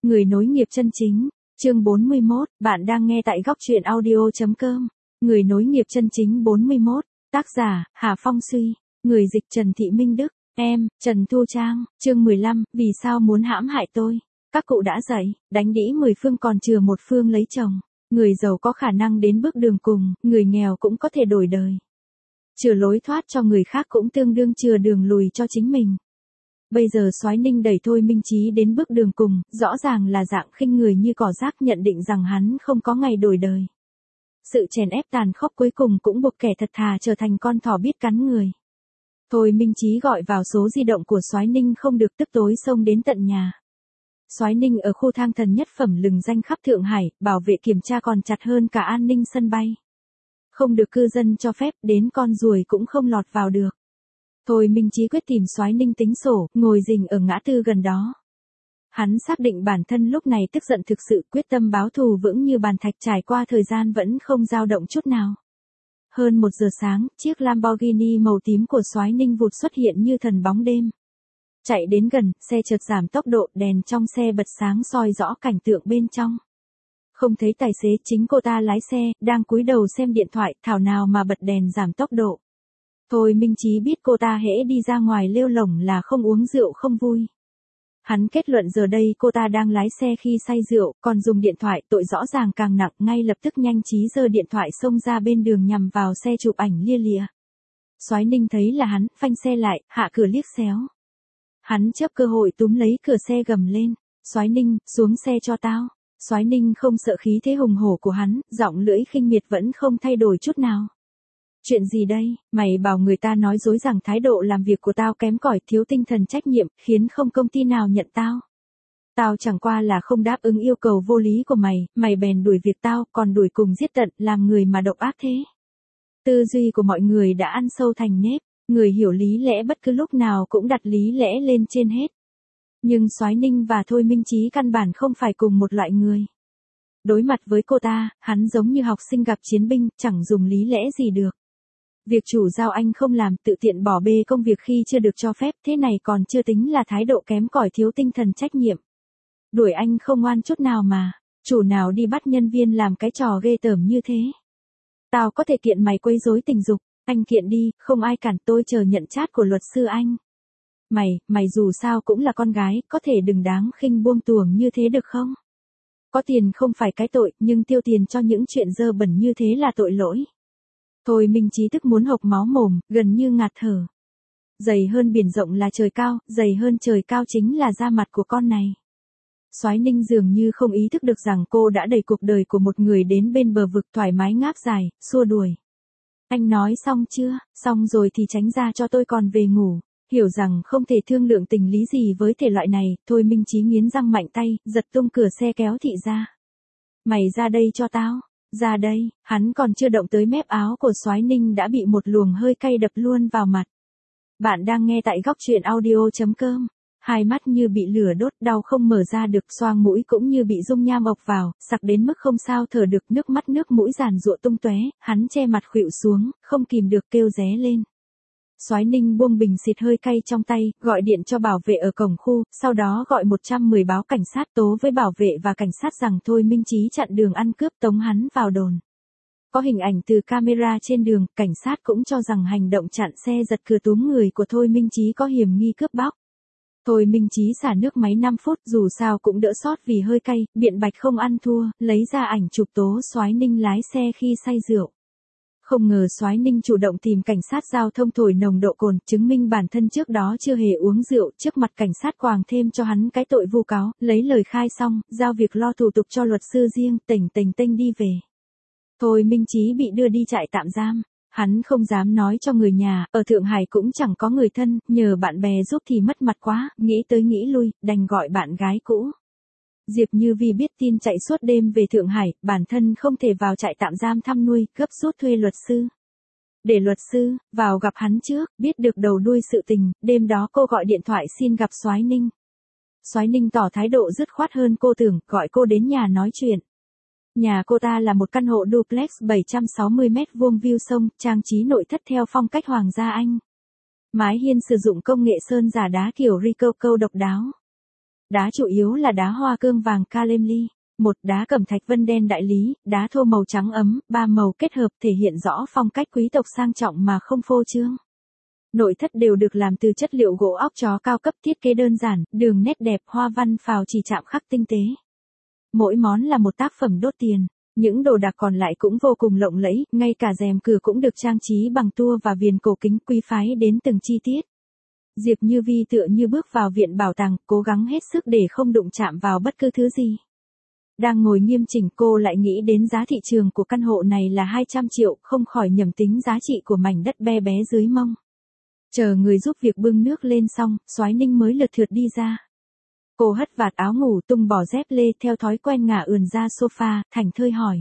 Người nối nghiệp chân chính, chương 41, bạn đang nghe tại góc truyện audio.com. Người nối nghiệp chân chính 41, tác giả, Hà Phong Suy, người dịch Trần Thị Minh Đức, em, Trần Thu Trang, chương 15, vì sao muốn hãm hại tôi? Các cụ đã dạy, đánh đĩ 10 phương còn chừa một phương lấy chồng. Người giàu có khả năng đến bước đường cùng, người nghèo cũng có thể đổi đời. Chừa lối thoát cho người khác cũng tương đương chừa đường lùi cho chính mình. Bây giờ Soái Ninh đẩy Thôi Minh Chí đến bước đường cùng, rõ ràng là dạng khinh người như cỏ rác, nhận định rằng hắn không có ngày đổi đời. Sự chèn ép tàn khốc cuối cùng cũng buộc kẻ thật thà trở thành con thỏ biết cắn người. Thôi Minh Chí gọi vào số di động của Soái Ninh không được, tức tối xông đến tận nhà. Soái Ninh ở khu thang thần nhất phẩm lừng danh khắp Thượng Hải, bảo vệ kiểm tra còn chặt hơn cả an ninh sân bay. Không được cư dân cho phép, đến con ruồi cũng không lọt vào được. Thôi Minh Chí quyết tìm Soái Ninh tính sổ, ngồi rình ở ngã tư gần đó. Hắn xác định bản thân lúc này tức giận thực sự, quyết tâm báo thù vững như bàn thạch, trải qua thời gian vẫn không dao động chút nào. Hơn 1 giờ sáng, chiếc Lamborghini màu tím của Soái Ninh vụt xuất hiện như thần bóng đêm. Chạy đến gần, xe chợt giảm tốc độ, đèn trong xe bật sáng soi rõ cảnh tượng bên trong. Không thấy tài xế, chính cô ta lái xe, đang cúi đầu xem điện thoại, thảo nào mà bật đèn giảm tốc độ. Thôi Minh Chí biết cô ta hễ đi ra ngoài lêu lổng là không uống rượu không vui. Hắn kết luận giờ đây cô ta đang lái xe khi say rượu, còn dùng điện thoại, tội rõ ràng càng nặng, ngay lập tức nhanh trí giơ điện thoại xông ra bên đường nhằm vào xe chụp ảnh lia lịa. Soái Ninh thấy là hắn, phanh xe lại, hạ cửa liếc xéo. Hắn chớp cơ hội túm lấy cửa xe gầm lên, Soái Ninh, xuống xe cho tao. Soái Ninh không sợ khí thế hùng hổ của hắn, giọng lưỡi khinh miệt vẫn không thay đổi chút nào. Chuyện gì đây, mày bảo người ta nói dối rằng thái độ làm việc của tao kém cỏi, thiếu tinh thần trách nhiệm, khiến không công ty nào nhận tao. Tao chẳng qua là không đáp ứng yêu cầu vô lý của mày, mày bèn đuổi việc tao, còn đuổi cùng giết tận, làm người mà độc ác thế. Tư duy của mọi người đã ăn sâu thành nếp, người hiểu lý lẽ bất cứ lúc nào cũng đặt lý lẽ lên trên hết. Nhưng Soái Ninh và Thôi Minh Chí căn bản không phải cùng một loại người. Đối mặt với cô ta, hắn giống như học sinh gặp chiến binh, chẳng dùng lý lẽ gì được. Việc chủ giao anh không làm, tự tiện bỏ bê công việc khi chưa được cho phép, thế này còn chưa tính là thái độ kém cỏi, thiếu tinh thần trách nhiệm. Đuổi anh không ngoan chút nào mà, chủ nào đi bắt nhân viên làm cái trò ghê tởm như thế. Tao có thể kiện mày quấy rối tình dục, anh kiện đi, không ai cản, tôi chờ nhận trát của luật sư anh. Mày dù sao cũng là con gái, có thể đừng đáng khinh buông tuồng như thế được không? Có tiền không phải cái tội, nhưng tiêu tiền cho những chuyện dơ bẩn như thế là tội lỗi. Thôi Minh Chí tức muốn hộc máu mồm, gần như ngạt thở. Dày hơn biển rộng là trời cao, dày hơn trời cao chính là da mặt của con này. Soái Ninh dường như không ý thức được rằng cô đã đẩy cuộc đời của một người đến bên bờ vực, thoải mái ngáp dài, xua đuổi. Anh nói xong chưa, xong rồi thì tránh ra cho tôi, còn về ngủ. Hiểu rằng không thể thương lượng tình lý gì với thể loại này, Thôi Minh Chí nghiến răng mạnh tay, giật tung cửa xe kéo Thị ra. Mày ra đây cho tao. Ra đây, hắn còn chưa động tới mép áo của Soái Ninh đã bị một luồng hơi cay đập luôn vào mặt. Bạn đang nghe tại góc truyện audio.com. Hai mắt như bị lửa đốt, đau không mở ra được, xoang mũi cũng như bị dung nham ộc vào, sặc đến mức không sao thở được, nước mắt nước mũi giàn giụa tung tóe, hắn che mặt khuỵu xuống, không kìm được kêu ré lên. Soái Ninh buông bình xịt hơi cay trong tay, gọi điện cho bảo vệ ở cổng khu, sau đó gọi 110 báo cảnh sát, tố với bảo vệ và cảnh sát rằng Thôi Minh Chí chặn đường ăn cướp, tống hắn vào đồn. Có hình ảnh từ camera trên đường, cảnh sát cũng cho rằng hành động chặn xe giật cửa túm người của Thôi Minh Chí có hiểm nghi cướp bóc. Thôi Minh Chí xả nước máy 5 phút, dù sao cũng đỡ sót vì hơi cay, biện bạch không ăn thua, lấy ra ảnh chụp tố Soái Ninh lái xe khi say rượu. Không ngờ Soái Ninh chủ động tìm cảnh sát giao thông thổi nồng độ cồn, chứng minh bản thân trước đó chưa hề uống rượu, trước mặt cảnh sát quàng thêm cho hắn cái tội vu cáo, lấy lời khai xong, giao việc lo thủ tục cho luật sư riêng, tênh đi về. Thôi Minh Chí bị đưa đi trại tạm giam, hắn không dám nói cho người nhà, ở Thượng Hải cũng chẳng có người thân, nhờ bạn bè giúp thì mất mặt quá, nghĩ tới nghĩ lui, đành gọi bạn gái cũ. Diệp Như Vi biết tin chạy suốt đêm về Thượng Hải, bản thân không thể vào trại tạm giam thăm nuôi, gấp rút thuê luật sư. Để luật sư vào gặp hắn trước, biết được đầu đuôi sự tình, đêm đó cô gọi điện thoại xin gặp Soái Ninh. Soái Ninh tỏ thái độ dứt khoát hơn cô tưởng, gọi cô đến nhà nói chuyện. Nhà cô ta là một căn hộ duplex 760 mét vuông view sông, trang trí nội thất theo phong cách Hoàng gia Anh. Mái hiên sử dụng công nghệ sơn giả đá kiểu Rococo độc đáo. Đá chủ yếu là đá hoa cương vàng Kalemli. Một đá cẩm thạch vân đen đại lý, đá thô màu trắng ấm, ba màu kết hợp thể hiện rõ phong cách quý tộc sang trọng mà không phô trương. Nội thất đều được làm từ chất liệu gỗ óc chó cao cấp, thiết kế đơn giản, đường nét đẹp, hoa văn phào chỉ chạm khắc tinh tế. Mỗi món là một tác phẩm đốt tiền. Những đồ đạc còn lại cũng vô cùng lộng lẫy, ngay cả rèm cửa cũng được trang trí bằng tua và viền cổ kính quý phái đến từng chi tiết. Diệp Như Vi tựa như bước vào viện bảo tàng, cố gắng hết sức để không đụng chạm vào bất cứ thứ gì. Đang ngồi nghiêm chỉnh, cô lại nghĩ đến giá thị trường của căn hộ này là 200 triệu, không khỏi nhầm tính giá trị của mảnh đất be bé dưới mông. Chờ người giúp việc bưng nước lên xong, Soái Ninh mới lượt thượt đi ra. Cô hất vạt áo ngủ, tung bỏ dép lê, theo thói quen ngả ườn ra sofa, thảnh thơi hỏi.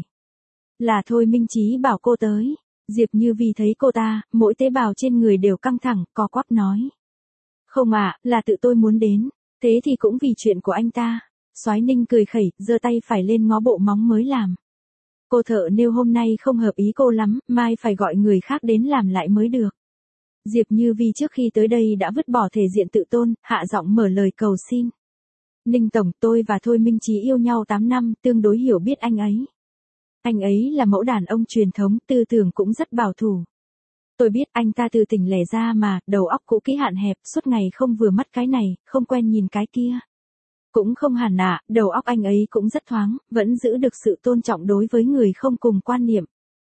Là Thôi Minh Chí bảo cô tới. Diệp Như Vi thấy cô ta, mỗi tế bào trên người đều căng thẳng, co quắp nói. Không ạ, là tự tôi muốn đến. Thế thì cũng vì chuyện của anh ta. Soái Ninh cười khẩy, giơ tay phải lên ngó bộ móng mới làm. Cô thợ nêu hôm nay không hợp ý cô lắm, mai phải gọi người khác đến làm lại mới được. Diệp Như Vi trước khi tới đây đã vứt bỏ thể diện tự tôn, hạ giọng mở lời cầu xin. Ninh tổng, tôi và Thôi Minh Chí yêu nhau 8 năm, tương đối hiểu biết anh ấy. Anh ấy là mẫu đàn ông truyền thống, tư tưởng cũng rất bảo thủ. Tôi biết anh ta từ tỉnh lẻ ra mà, đầu óc cũ kỹ hạn hẹp, suốt ngày không vừa mắt cái này, không quen nhìn cái kia. Cũng không hẳn ạ, đầu óc anh ấy cũng rất thoáng, vẫn giữ được sự tôn trọng đối với người không cùng quan niệm.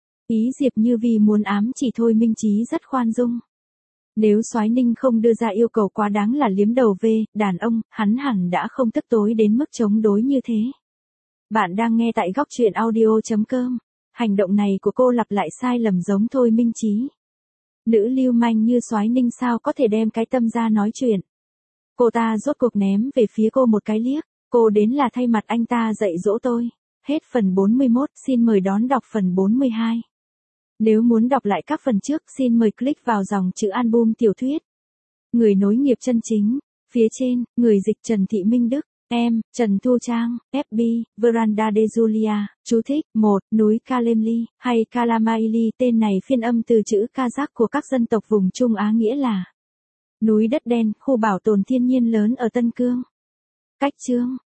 Ý Diệp Như Vi muốn ám chỉ Thôi Minh Chí rất khoan dung. Nếu Soái Ninh không đưa ra yêu cầu quá đáng là liếm đầu về, đàn ông, hắn hẳn đã không tức tối đến mức chống đối như thế. Bạn đang nghe tại góc truyện audio.com. Hành động này của cô lặp lại sai lầm giống Thôi Minh Chí. Nữ lưu manh như Soái Ninh sao có thể đem cái tâm ra nói chuyện. Cô ta rốt cuộc ném về phía cô một cái liếc. Cô đến là thay mặt anh ta dạy dỗ tôi. Hết phần 41, xin mời đón đọc phần 42. Nếu muốn đọc lại các phần trước, xin mời click vào dòng chữ album tiểu thuyết. Người nối nghiệp chân chính. Phía trên, người dịch Trần Thị Minh Đức. Em, Trần Thu Trang, FB, Veranda de Julia. Chú thích, 1. Núi Kalemli, hay Kalamaili. Tên này phiên âm từ chữ Kazakh của các dân tộc vùng Trung Á nghĩa là núi đất đen, khu bảo tồn thiên nhiên lớn ở Tân Cương. Cách chương.